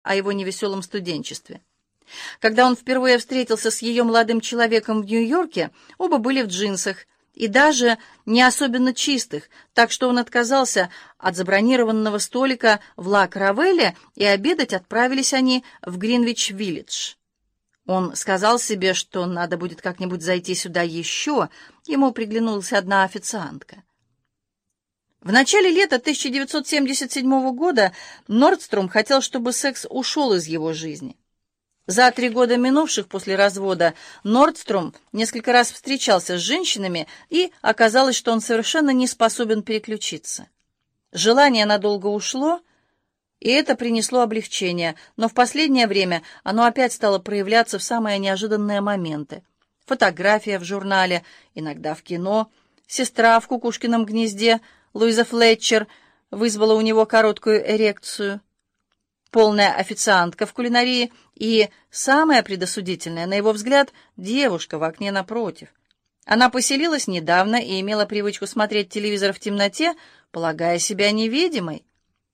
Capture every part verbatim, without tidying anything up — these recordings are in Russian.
о его невеселом студенчестве. Когда он впервые встретился с ее молодым человеком в Нью-Йорке, оба были в джинсах, и даже не особенно чистых, так что он отказался от забронированного столика в Ла Каравелле, и обедать отправились они в Гринвич-Виллидж. Он сказал себе, что надо будет как-нибудь зайти сюда еще, ему приглянулась одна официантка. В начале лета тысяча девятьсот семьдесят седьмого года Нордстром хотел, чтобы секс ушел из его жизни. За три года минувших после развода Нордстром несколько раз встречался с женщинами, и оказалось, что он совершенно не способен переключиться. Желание надолго ушло, и это принесло облегчение, но в последнее время оно опять стало проявляться в самые неожиданные моменты. Фотография в журнале, иногда в кино, сестра в «Кукушкином гнезде», Луиза Флетчер, вызвала у него короткую эрекцию. Полная официантка в кулинарии и, самая предосудительная, на его взгляд, девушка в окне напротив. Она поселилась недавно и имела привычку смотреть телевизор в темноте, полагая себя невидимой.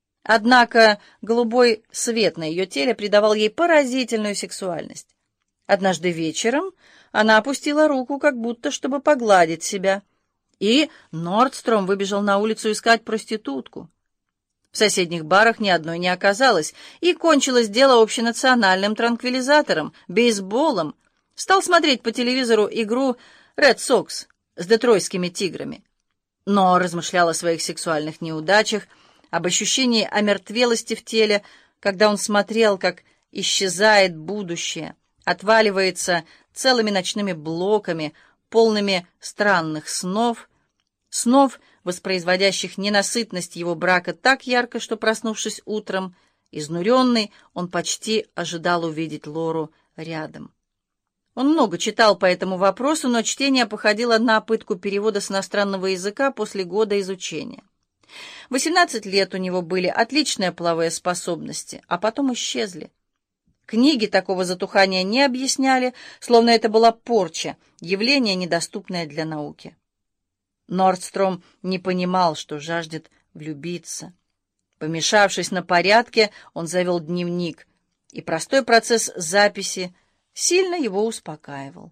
Однако голубой свет на ее теле придавал ей поразительную сексуальность. Однажды вечером она опустила руку, как будто чтобы погладить себя, и Нордстром выбежал на улицу искать проститутку. В соседних барах ни одной не оказалось, и кончилось дело общенациональным транквилизатором, бейсболом. Стал смотреть по телевизору игру «Ред Сокс» с детройтскими тиграми. Но размышлял о своих сексуальных неудачах, об ощущении омертвелости в теле, когда он смотрел, как исчезает будущее, отваливается целыми ночными блоками, полными странных снов, снов, воспроизводящих ненасытность его брака так ярко, что, проснувшись утром, изнуренный, он почти ожидал увидеть Лору рядом. Он много читал по этому вопросу, но чтение походило на пытку перевода с иностранного языка после года изучения. восемнадцать лет у него были отличные половые способности, а потом исчезли. Книги такого затухания не объясняли, словно это была порча, явление, недоступное для науки. Нордстром не понимал, что жаждет влюбиться. Помешавшись на порядке, он завел дневник, и простой процесс записи сильно его успокаивал.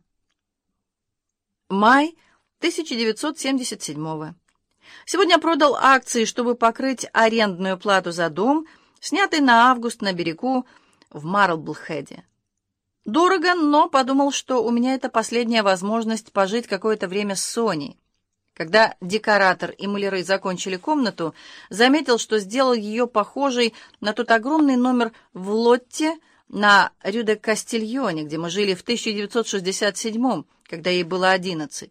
Май тысяча девятьсот семьдесят седьмого. Сегодня продал акции, чтобы покрыть арендную плату за дом, снятый на август на берегу в Марлблхеде. Дорого, но подумал, что у меня это последняя возможность пожить какое-то время с Соней. Когда декоратор и маляры закончили комнату, заметил, что сделал ее похожей на тот огромный номер в Лотте на Рю-де-Кастильоне, где мы жили в тысяча девятьсот шестьдесят седьмом, когда ей было одиннадцать.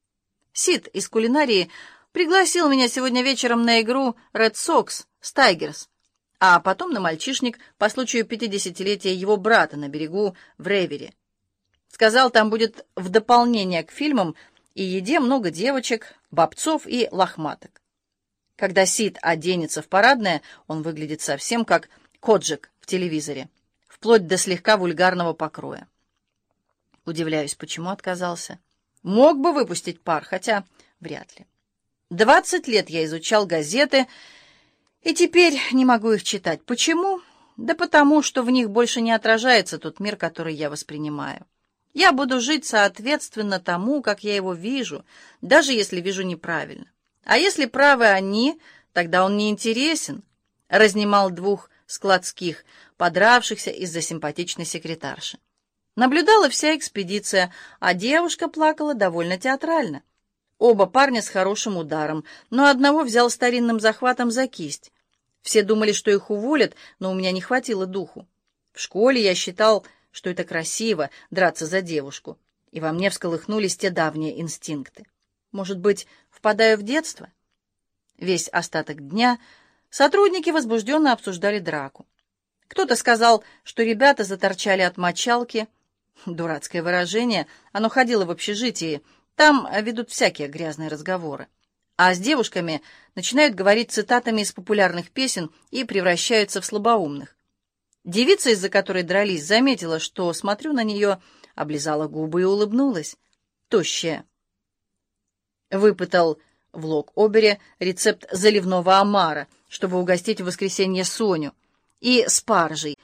Сид из кулинарии пригласил меня сегодня вечером на игру «Ред Сокс» с «Тайгерс», а потом на мальчишник по случаю пятидесятилетия его брата на берегу в Ревере. Сказал, там будет в дополнение к фильмам и еде много девочек, бобцов и лохматок. Когда Сид оденется в парадное, он выглядит совсем как Коджик в телевизоре, вплоть до слегка вульгарного покроя. Удивляюсь, почему отказался. Мог бы выпустить пар, хотя вряд ли. Двадцать лет я изучал газеты, и теперь не могу их читать. Почему? Да потому, что в них больше не отражается тот мир, который я воспринимаю. Я буду жить соответственно тому, как я его вижу, даже если вижу неправильно. А если правы они, тогда он не интересен. Разнимал двух складских, подравшихся из-за симпатичной секретарши. Наблюдала вся экспедиция, а девушка плакала довольно театрально. Оба парня с хорошим ударом, но одного взял старинным захватом за кисть. Все думали, что их уволят, но у меня не хватило духу. В школе я считал, что это красиво — драться за девушку, и во мне всколыхнулись те давние инстинкты. Может быть, впадаю в детство? Весь остаток дня сотрудники возбужденно обсуждали драку. Кто-то сказал, что ребята заторчали от мочалки. Дурацкое выражение, оно ходило в общежитии, там ведут всякие грязные разговоры. А с девушками начинают говорить цитатами из популярных песен и превращаются в слабоумных. Девица, из-за которой дрались, заметила, что смотрю на нее, облизала губы и улыбнулась. Тощая. Выпытал в Лок-Обере рецепт заливного омара, чтобы угостить в воскресенье Соню, и спаржей,